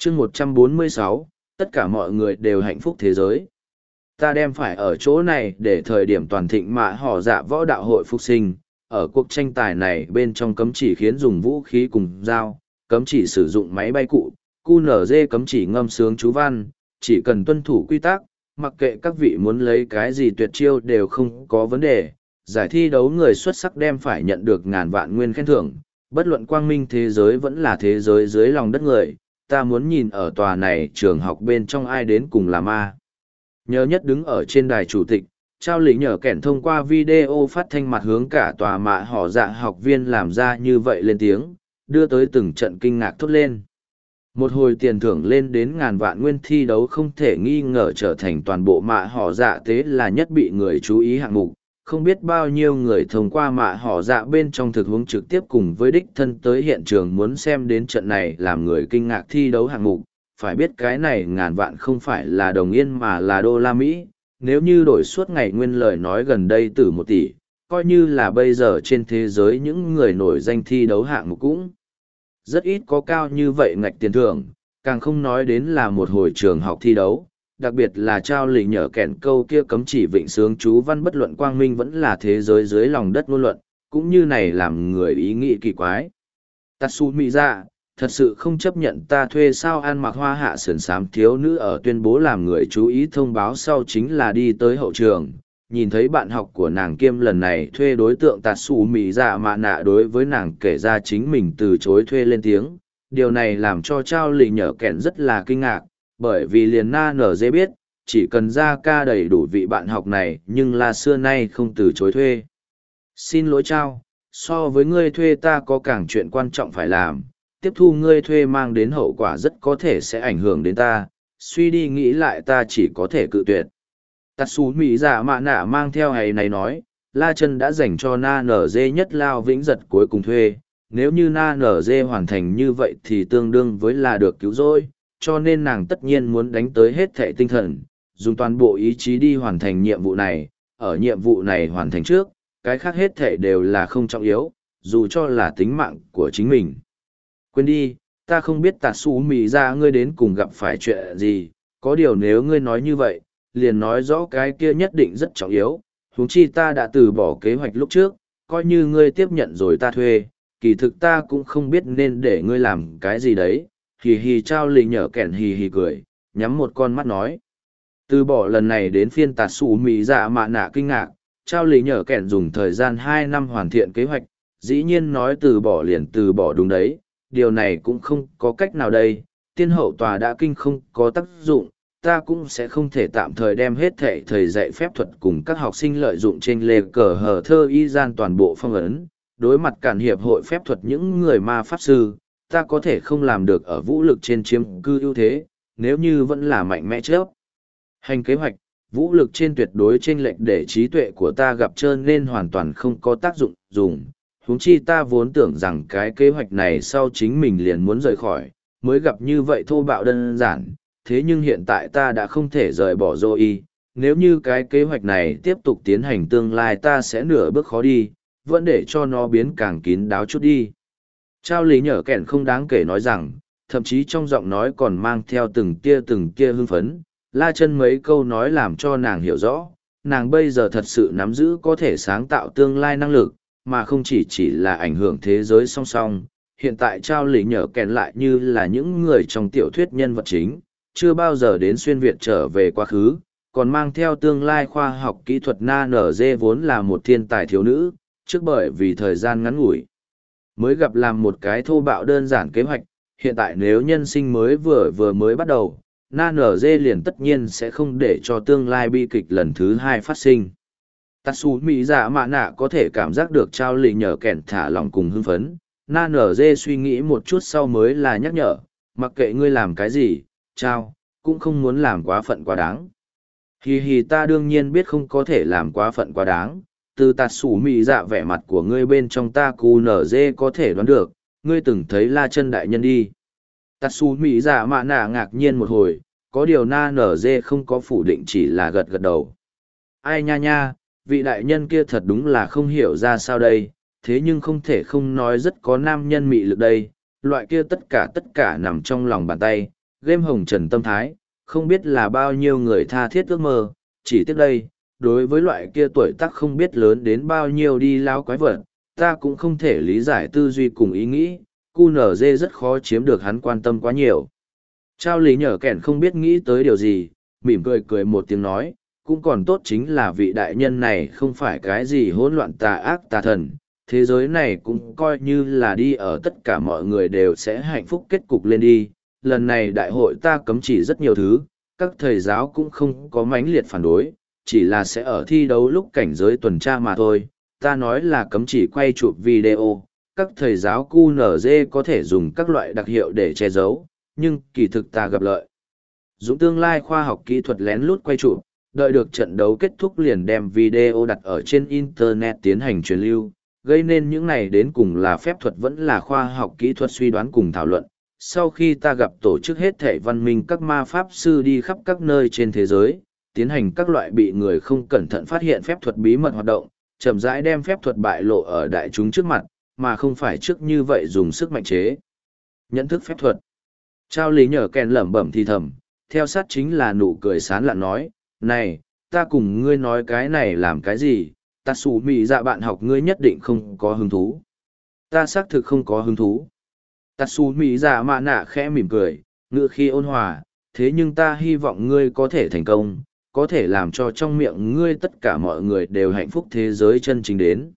chương 146, tất cả mọi người đều hạnh phúc thế giới. Ta đem phải ở chỗ này để thời điểm toàn thịnh mạ họ dạ võ đạo hội phục sinh. Ở cuộc tranh tài này bên trong cấm chỉ khiến dùng vũ khí cùng dao, cấm chỉ sử dụng máy bay cụ, QNZ cấm chỉ ngâm sướng chú văn, chỉ cần tuân thủ quy tắc, mặc kệ các vị muốn lấy cái gì tuyệt chiêu đều không có vấn đề. Giải thi đấu người xuất sắc đem phải nhận được ngàn vạn nguyên khen thưởng, bất luận quang minh thế giới vẫn là thế giới dưới lòng đất người, ta muốn nhìn ở tòa này trường học bên trong ai đến cùng là ma. Nhớ nhất đứng ở trên đài chủ tịch, trao lý nhờ kẻn thông qua video phát thanh mặt hướng cả tòa mạ họ dạ học viên làm ra như vậy lên tiếng, đưa tới từng trận kinh ngạc thốt lên. Một hồi tiền thưởng lên đến ngàn vạn nguyên thi đấu không thể nghi ngờ trở thành toàn bộ mạ họ dạ tế là nhất bị người chú ý hạng mục. Không biết bao nhiêu người thông qua mạ họ dạ bên trong thực huống trực tiếp cùng với đích thân tới hiện trường muốn xem đến trận này làm người kinh ngạc thi đấu hạng mục. Phải biết cái này ngàn vạn không phải là đồng yên mà là đô la Mỹ, nếu như đổi suốt ngày nguyên lời nói gần đây từ 1 tỷ, coi như là bây giờ trên thế giới những người nổi danh thi đấu hạng mục cũng rất ít có cao như vậy ngạch tiền thưởng, càng không nói đến là một hồi trường học thi đấu, đặc biệt là trao lì nhờ kẻn câu kia cấm chỉ vịnh sướng chú văn bất luận quang minh vẫn là thế giới dưới lòng đất ngôn luận, cũng như này làm người ý nghĩ kỳ quái. Tatsumi ra, thật sự không chấp nhận ta thuê sao ăn mặc hoa hạ sườn xám thiếu nữ ở tuyên bố làm người chú ý thông báo sau chính là đi tới hậu trường, nhìn thấy bạn học của nàng kiêm lần này thuê đối tượng Tatsumi ra mạ nạ đối với nàng kể ra chính mình từ chối thuê lên tiếng. Điều này làm cho Trao lì nhở kẻn rất là kinh ngạc, bởi vì liền na nở dễ biết, chỉ cần ra ca đầy đủ vị bạn học này nhưng là xưa nay không từ chối thuê. Xin lỗi Trao, so với ngươi thuê ta có càng chuyện quan trọng phải làm, tiếp thu ngươi thuê mang đến hậu quả rất có thể sẽ ảnh hưởng đến ta, suy đi nghĩ lại ta chỉ có thể cự tuyệt. Tatsumi giả mạ nạ mang theo hay này nói, La Chân đã dành cho na nở dê nhất lao vĩnh giật cuối cùng thuê, nếu như na nở dê hoàn thành như vậy thì tương đương với là được cứu rỗi, cho nên nàng tất nhiên muốn đánh tới hết thệ tinh thần, dùng toàn bộ ý chí đi hoàn thành nhiệm vụ này, ở nhiệm vụ này hoàn thành trước, cái khác hết thệ đều là không trọng yếu, dù cho là tính mạng của chính mình. Quên đi, ta không biết Tatsumi ra ngươi đến cùng gặp phải chuyện gì, có điều nếu ngươi nói như vậy, liền nói rõ cái kia nhất định rất trọng yếu, huống chi ta đã từ bỏ kế hoạch lúc trước, coi như ngươi tiếp nhận rồi ta thuê, kỳ thực ta cũng không biết nên để ngươi làm cái gì đấy. Hì hì trao lì nhở kẻn hì hì cười, nhắm một con mắt nói. Từ bỏ lần này đến phiên Tatsumi dạ mạ nạ kinh ngạc, trao lì nhở kẻn dùng thời gian 2 năm hoàn thiện kế hoạch, dĩ nhiên nói từ bỏ liền từ bỏ đúng đấy, điều này cũng không có cách nào đây, tiên hậu tòa đã kinh không có tác dụng, ta cũng sẽ không thể tạm thời đem hết thệ thầy dạy phép thuật cùng các học sinh lợi dụng trên lề cờ hở thơ y gian toàn bộ phong ấn, đối mặt cản hiệp hội phép thuật những người ma pháp sư, ta có thể không làm được ở vũ lực trên chiếm cư ưu thế, nếu như vẫn là mạnh mẽ trước. Hành kế hoạch, vũ lực trên tuyệt đối chênh lệch để trí tuệ của ta gặp trơn nên hoàn toàn không có tác dụng dùng. Huống chi ta vốn tưởng rằng cái kế hoạch này sau chính mình liền muốn rời khỏi, mới gặp như vậy thô bạo đơn giản, thế nhưng hiện tại ta đã không thể rời bỏ Zoe, nếu như cái kế hoạch này tiếp tục tiến hành tương lai ta sẽ nửa bước khó đi, vẫn để cho nó biến càng kín đáo chút đi. Trao lý nhở kẻn không đáng kể nói rằng, thậm chí trong giọng nói còn mang theo từng tia hưng phấn, La Chân mấy câu nói làm cho nàng hiểu rõ, nàng bây giờ thật sự nắm giữ có thể sáng tạo tương lai năng lực, mà không chỉ là ảnh hưởng thế giới song song. Hiện tại Trao lý nhở kẻn lại như là những người trong tiểu thuyết nhân vật chính, chưa bao giờ đến xuyên Việt trở về quá khứ, còn mang theo tương lai khoa học kỹ thuật na nở dê vốn là một thiên tài thiếu nữ, trước bởi vì thời gian ngắn ngủi mới gặp làm một cái thô bạo đơn giản kế hoạch, hiện tại nếu nhân sinh mới vừa mới bắt đầu, na nở dê liền tất nhiên sẽ không để cho tương lai bi kịch lần thứ 2 phát sinh. Tatsumi dạ mạ nạ có thể cảm giác được trao lì nhờ kẻn thả lòng cùng hưng phấn, na nở dê suy nghĩ một chút sau mới là nhắc nhở, mặc kệ ngươi làm cái gì, trao, cũng không muốn làm quá phận quá đáng. Hì hì ta đương nhiên biết không có thể làm quá phận quá đáng, từ Tatsumi dạ vẻ mặt của ngươi bên trong ta cù nở dê có thể đoán được, ngươi từng thấy La Chân đại nhân đi. Tatsumi dạ mạ nạ ngạc nhiên một hồi, có điều na nở dê không có phủ định chỉ là gật gật đầu. Ai nha nha, vị đại nhân kia thật đúng là không hiểu ra sao đây, thế nhưng không thể không nói rất có nam nhân mị lực đây, loại kia tất cả nằm trong lòng bàn tay, game hồng trần tâm thái, không biết là bao nhiêu người tha thiết ước mơ, chỉ tiếc đây, đối với loại kia tuổi tác không biết lớn đến bao nhiêu đi lao quái vật, ta cũng không thể lý giải tư duy cùng ý nghĩ, QNZ rất khó chiếm được hắn quan tâm quá nhiều. Trao lý nhở kẻn không biết nghĩ tới điều gì, mỉm cười cười một tiếng nói, cũng còn tốt chính là vị đại nhân này không phải cái gì hỗn loạn tà ác tà thần, thế giới này cũng coi như là đi ở tất cả mọi người đều sẽ hạnh phúc kết cục lên đi. Lần này đại hội ta cấm chỉ rất nhiều thứ, các thầy giáo cũng không có mãnh liệt phản đối, chỉ là sẽ ở thi đấu lúc cảnh giới tuần tra mà thôi. Ta nói là cấm chỉ quay chụp video, các thầy giáo QNZ có thể dùng các loại đặc hiệu để che giấu, nhưng kỳ thực ta gặp lợi. Dũng tương lai khoa học kỹ thuật lén lút quay chụp, đợi được trận đấu kết thúc liền đem video đặt ở trên Internet tiến hành truyền lưu, gây nên những này đến cùng là phép thuật vẫn là khoa học kỹ thuật suy đoán cùng thảo luận. Sau khi ta gặp tổ chức hết thể văn minh các ma pháp sư đi khắp các nơi trên thế giới, tiến hành các loại bị người không cẩn thận phát hiện phép thuật bí mật hoạt động, chậm rãi đem phép thuật bại lộ ở đại chúng trước mặt, mà không phải trước như vậy dùng sức mạnh chế. Nhận thức phép thuật. Trao lý nhờ kèn lẩm bẩm thì thầm, theo sát chính là nụ cười sán lạn nói, này, ta cùng ngươi nói cái này làm cái gì, ta xù mị dạ bạn học ngươi nhất định không có hứng thú. Ta xác thực không có hứng thú. Tatsumi dạ mạ nạ khẽ mỉm cười, ngữ khi ôn hòa, thế nhưng ta hy vọng ngươi có thể thành công, có thể làm cho trong miệng ngươi tất cả mọi người đều hạnh phúc thế giới chân chính đến.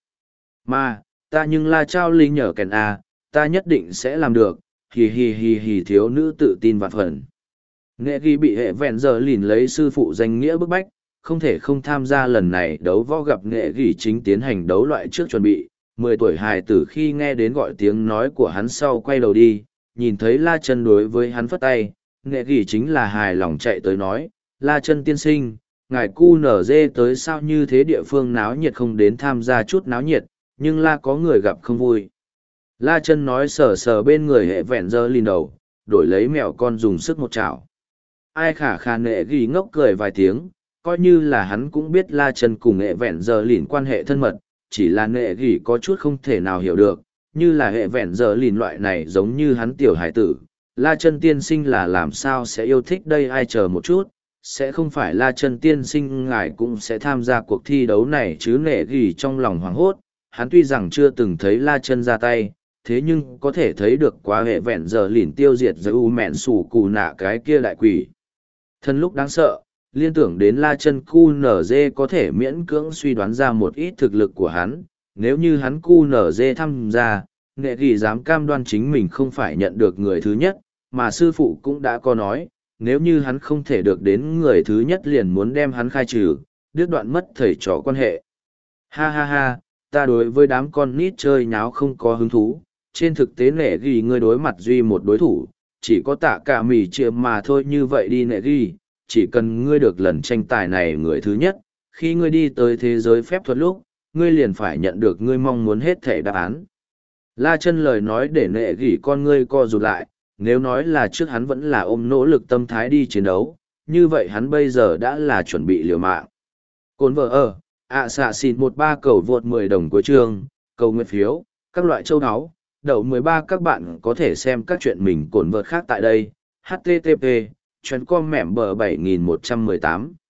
Mà, ta nhưng là trao lý nhở kèn à, ta nhất định sẽ làm được, hì hì hì hì thiếu nữ tự tin vạn phần. Nghệ ghi bị hệ vẹn giờ lìn lấy sư phụ danh nghĩa bức bách, không thể không tham gia lần này đấu võ gặp nghệ ghi chính tiến hành đấu loại trước chuẩn bị. 10 tuổi hài tử khi nghe đến gọi tiếng nói của hắn sau quay đầu đi, nhìn thấy La Chân đối với hắn phất tay, nghệ ghi chính là hài lòng chạy tới nói, La Chân tiên sinh, ngài cu nở dê tới sao như thế địa phương náo nhiệt không đến tham gia chút náo nhiệt, nhưng La có người gặp không vui. La Chân nói sờ sờ bên người hệ vẹn dơ lìn đầu, đổi lấy mèo con dùng sức một chảo. Ai khả khả nghệ ghi ngốc cười vài tiếng, coi như là hắn cũng biết La Chân cùng hệ vẹn dơ lìn quan hệ thân mật, chỉ là nghệ gỉ có chút không thể nào hiểu được, như là hệ vẹn giờ lìn loại này giống như hắn tiểu hải tử. La Chân tiên sinh là làm sao sẽ yêu thích đây, ai chờ một chút, sẽ không phải La Chân tiên sinh ngài cũng sẽ tham gia cuộc thi đấu này chứ. Nghệ gỉ trong lòng hoảng hốt, hắn tuy rằng chưa từng thấy La Chân ra tay, thế nhưng có thể thấy được quá hệ vẹn giờ lìn tiêu diệt giới u mẹn sủ cù nạ cái kia đại quỷ. Thân lúc đáng sợ, liên tưởng đến La Chân QNZ có thể miễn cưỡng suy đoán ra một ít thực lực của hắn, nếu như hắn QNZ tham gia, nghệ ghi dám cam đoan chính mình không phải nhận được người thứ nhất, mà sư phụ cũng đã có nói, nếu như hắn không thể được đến người thứ nhất liền muốn đem hắn khai trừ, đứt đoạn mất thầy trò quan hệ. Ha ha ha, ta đối với đám con nít chơi nháo không có hứng thú, trên thực tế nghệ ghi ngươi đối mặt duy một đối thủ, chỉ có Tạ Cả Mỉ Chia mà thôi. Như vậy đi nghệ ghi, chỉ cần ngươi được lần tranh tài này người thứ nhất, khi ngươi đi tới thế giới phép thuật lúc, ngươi liền phải nhận được ngươi mong muốn hết thể đáp án. La Chân lời nói để nệ gỉ con ngươi co rụt lại, nếu nói là trước hắn vẫn là ôm nỗ lực tâm thái đi chiến đấu, như vậy hắn bây giờ đã là chuẩn bị liều mạng. Cồn vợ ở, xạ xịt 13 cầu vượt 10 đồng của chương, cầu nguyện phiếu, các loại châu áo, đậu 13 các bạn có thể xem các chuyện mình cồn vợt khác tại đây, http chuyện com mẻm bờ 7118